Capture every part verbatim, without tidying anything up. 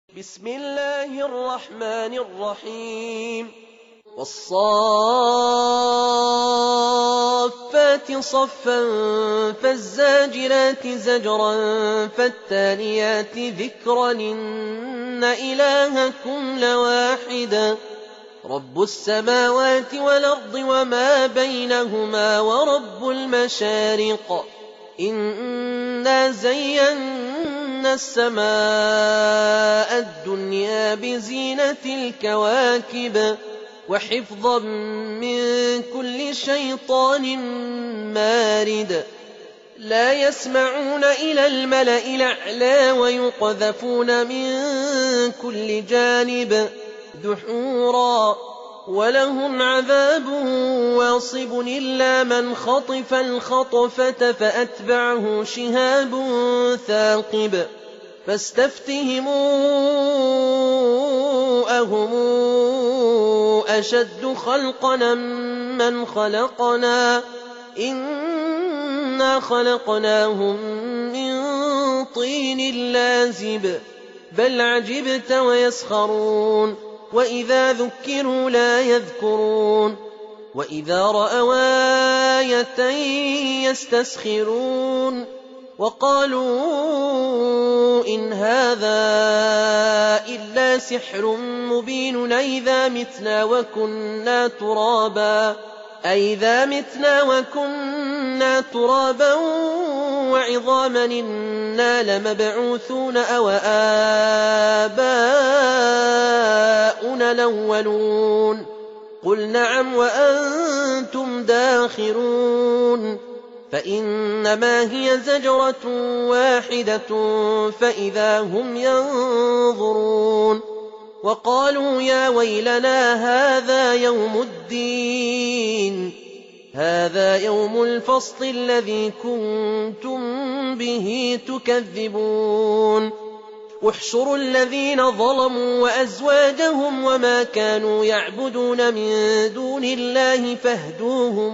بسم الله الرحمن الرحيم والصافات صفا فالزاجرات زجرا فالتاليات ذكرا إن إلهكم لواحد رب السماوات والأرض وما بينهما ورب المشارق إنا زينا السماء الدنيا بزينة الكواكب وحفظا من كل شيطان مارد لا يسمعون إلى الملأ الأعلى ويقذفون من كل جانب دحورا ولهم عذاب واصب إلا من خطف الخطفة فأتبعه شهاب ثاقب فاستفتهموا أهم أشد خلقنا من خلقنا إنا خلقناهم من طين لازب بل عجبت ويسخرون وإذا ذكروا لا يذكرون وإذا رأوا آية يستسخرون وقالوا إن هذا إلا سحر مبين أئذا متنا وكنا ترابا أئذا متنا وكنا ترابا وعظاما إنا لمبعوثون أو آباؤنا الأولون قل نعم وأنتم داخرون فإنما هي زجرة واحدة فإذا هم ينظرون وقالوا يا ويلنا هذا يوم الدين هذا يوم الفصل الذي كنتم به تكذبون احشروا الذين ظلموا وأزواجهم وما كانوا يعبدون من دون الله فاهدوهم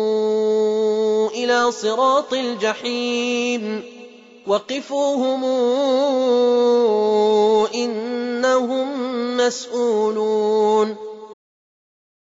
إلى صراط الجحيم وقفوهم إنهم مسؤولون